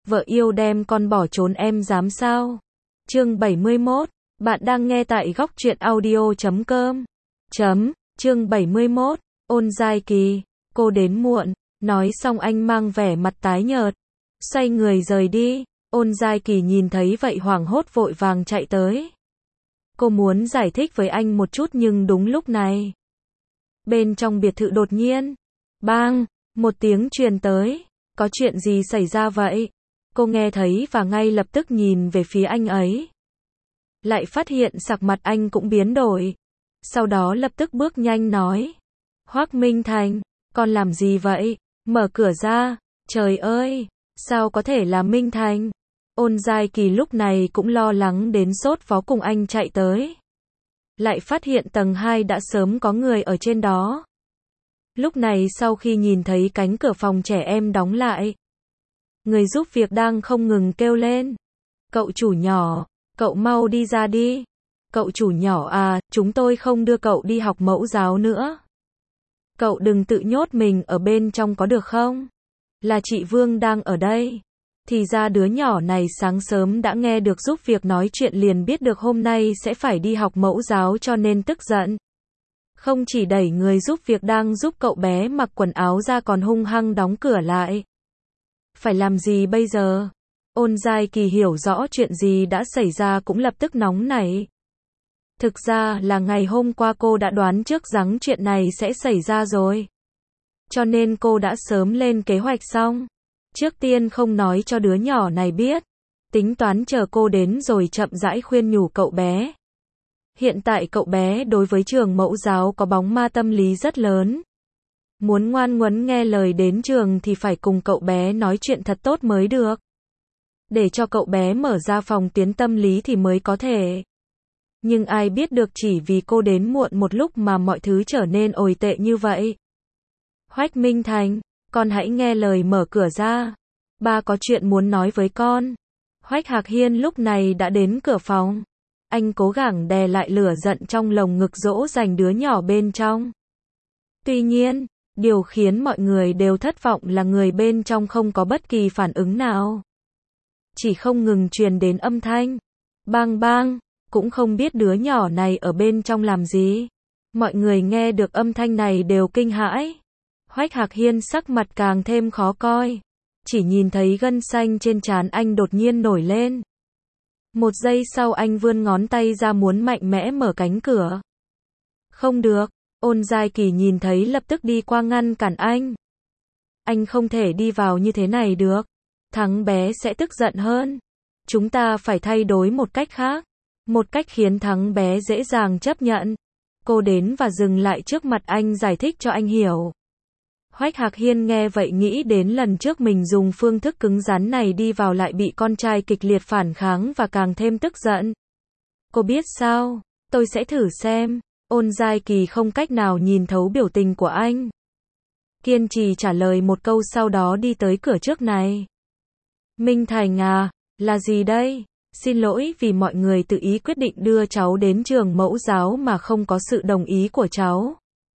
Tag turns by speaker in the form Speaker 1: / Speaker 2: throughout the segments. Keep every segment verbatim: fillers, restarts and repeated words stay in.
Speaker 1: vợ yêu đem con bỏ trốn em dám sao? Chương bảy mươi mốt, bạn đang nghe tại góc truyện audio chấm com. Chấm, chương bảy mươi mốt, Ôn Giai Kỳ, cô đến muộn, nói xong anh mang vẻ mặt tái nhợt, xoay người rời đi. Ôn Giai Kỳ nhìn thấy vậy hoảng hốt vội vàng chạy tới. Cô muốn giải thích với anh một chút nhưng đúng lúc này, bên trong biệt thự đột nhiên, bang, một tiếng truyền tới. Có chuyện gì xảy ra vậy? Cô nghe thấy và ngay lập tức nhìn về phía anh ấy. Lại phát hiện sắc mặt anh cũng biến đổi. Sau đó lập tức bước nhanh nói. Hoác Minh Thành, con làm gì vậy? Mở cửa ra. Trời ơi, sao có thể là Minh Thành? Ôn Giai Kỳ lúc này cũng lo lắng đến sốt vó cùng anh chạy tới. Lại phát hiện tầng hai đã sớm có người ở trên đó. Lúc này sau khi nhìn thấy cánh cửa phòng trẻ em đóng lại, người giúp việc đang không ngừng kêu lên. Cậu chủ nhỏ, cậu mau đi ra đi. Cậu chủ nhỏ à, chúng tôi không đưa cậu đi học mẫu giáo nữa. Cậu đừng tự nhốt mình ở bên trong có được không? Là chị Vương đang ở đây. Thì ra đứa nhỏ này sáng sớm đã nghe được giúp việc nói chuyện liền biết được hôm nay sẽ phải đi học mẫu giáo cho nên tức giận. Không chỉ đẩy người giúp việc đang giúp cậu bé mặc quần áo ra còn hung hăng đóng cửa lại. Phải làm gì bây giờ? Ôn Giai Kỳ hiểu rõ chuyện gì đã xảy ra cũng lập tức nóng nảy. Thực ra là ngày hôm qua cô đã đoán trước rằng chuyện này sẽ xảy ra rồi. Cho nên cô đã sớm lên kế hoạch xong. Trước tiên không nói cho đứa nhỏ này biết. Tính toán chờ cô đến rồi chậm rãi khuyên nhủ cậu bé. Hiện tại cậu bé đối với trường mẫu giáo có bóng ma tâm lý rất lớn. Muốn ngoan ngoãn nghe lời đến trường thì phải cùng cậu bé nói chuyện thật tốt mới được. Để cho cậu bé mở ra phòng tuyến tâm lý thì mới có thể. Nhưng ai biết được chỉ vì cô đến muộn một lúc mà mọi thứ trở nên tồi tệ như vậy. Hoác Minh Thành, con hãy nghe lời mở cửa ra. Ba có chuyện muốn nói với con. Hoác Hạc Hiên lúc này đã đến cửa phòng. Anh cố gắng đè lại lửa giận trong lồng ngực dỗ dành đứa nhỏ bên trong. Tuy nhiên, điều khiến mọi người đều thất vọng là người bên trong không có bất kỳ phản ứng nào. Chỉ không ngừng truyền đến âm thanh. Bang bang, cũng không biết đứa nhỏ này ở bên trong làm gì. Mọi người nghe được âm thanh này đều kinh hãi. Hoác Hạc Hiên sắc mặt càng thêm khó coi. Chỉ nhìn thấy gân xanh trên trán anh đột nhiên nổi lên. Một giây sau anh vươn ngón tay ra muốn mạnh mẽ mở cánh cửa. Không được, Ôn Giai Kỳ nhìn thấy lập tức đi qua ngăn cản anh. Anh không thể đi vào như thế này được. Thắng bé sẽ tức giận hơn. Chúng ta phải thay đổi một cách khác. Một cách khiến thắng bé dễ dàng chấp nhận. Cô đến và dừng lại trước mặt anh giải thích cho anh hiểu. Hoác Hạc Hiên nghe vậy nghĩ đến lần trước mình dùng phương thức cứng rắn này đi vào lại bị con trai kịch liệt phản kháng và càng thêm tức giận. Cô biết sao? Tôi sẽ thử xem. Ôn Giai Kỳ không cách nào nhìn thấu biểu tình của anh. Kiên trì trả lời một câu sau đó đi tới cửa trước này. Minh Thành à, là gì đây? Xin lỗi vì mọi người tự ý quyết định đưa cháu đến trường mẫu giáo mà không có sự đồng ý của cháu.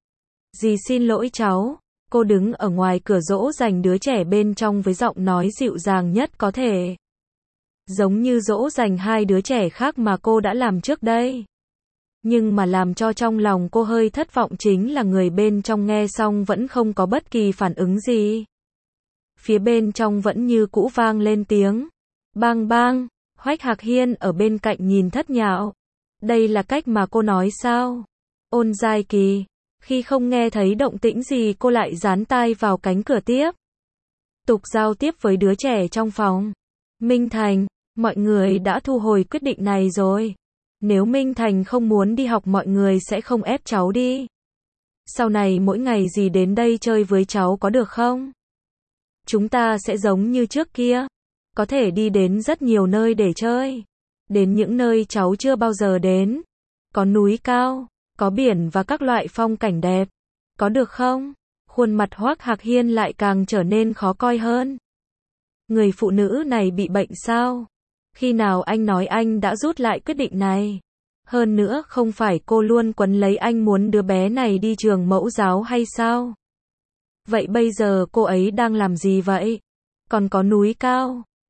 Speaker 1: Dì xin lỗi cháu. Cô đứng ở ngoài cửa dỗ dành đứa trẻ bên trong với giọng nói dịu dàng nhất có thể. Giống như dỗ dành hai đứa trẻ khác mà cô đã làm trước đây. Nhưng mà làm cho trong lòng cô hơi thất vọng chính là người bên trong nghe xong vẫn không có bất kỳ phản ứng gì. Phía bên trong vẫn như cũ vang lên tiếng. Bang bang, Hoác Hạc Hiên ở bên cạnh nhìn thất nhạo. Đây là cách mà cô nói sao? Ôn Giai Kỳ. Khi không nghe thấy động tĩnh gì cô lại dán tai vào cánh cửa tiếp. Tục giao tiếp với đứa trẻ trong phòng. Minh Thành, mọi người đã thu hồi quyết định này rồi. Nếu Minh Thành không muốn đi học mọi người sẽ không ép cháu đi. Sau này mỗi ngày gì đến đây chơi với cháu có được không? Chúng ta sẽ giống như trước kia. Có thể đi đến rất nhiều nơi để chơi. Đến những nơi cháu chưa bao giờ đến. Có núi cao. Có biển và các loại phong cảnh đẹp. Có được không? Khuôn mặt Hoác Hạc Hiên lại càng trở nên khó coi hơn. Người phụ nữ này bị bệnh sao? Khi nào anh nói anh đã rút lại quyết định này? Hơn nữa không phải cô luôn quấn lấy anh muốn đứa bé này đi trường mẫu giáo hay sao? Vậy bây giờ cô ấy đang làm gì vậy? Còn có núi cao,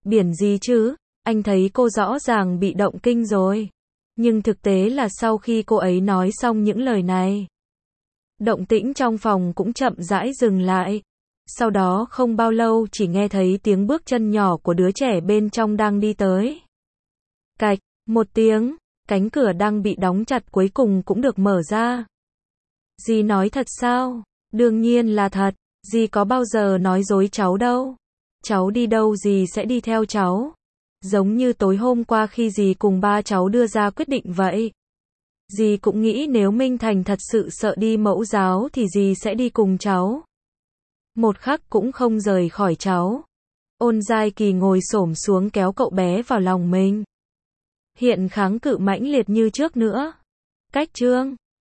Speaker 1: Biển gì chứ, anh thấy cô rõ ràng bị động kinh rồi. Nhưng thực tế là sau khi cô ấy nói xong những lời này, động tĩnh trong phòng cũng chậm rãi dừng lại. Sau đó không bao lâu chỉ nghe thấy tiếng bước chân nhỏ của đứa trẻ bên trong đang đi tới. Cạch, một tiếng, cánh cửa đang bị đóng chặt cuối cùng cũng được mở ra. Dì nói thật sao? Đương nhiên là thật, dì có bao giờ nói dối cháu đâu. Cháu đi đâu dì sẽ đi theo cháu. Giống như tối hôm qua khi dì cùng ba cháu đưa ra quyết định vậy. Dì cũng nghĩ nếu Minh Thành thật sự sợ đi mẫu giáo thì dì sẽ đi cùng cháu. Một khắc cũng không rời khỏi cháu. Ôn Giai Kỳ ngồi xổm xuống kéo cậu bé vào lòng mình. Hiện kháng cự mãnh liệt như trước nữa. Cách chương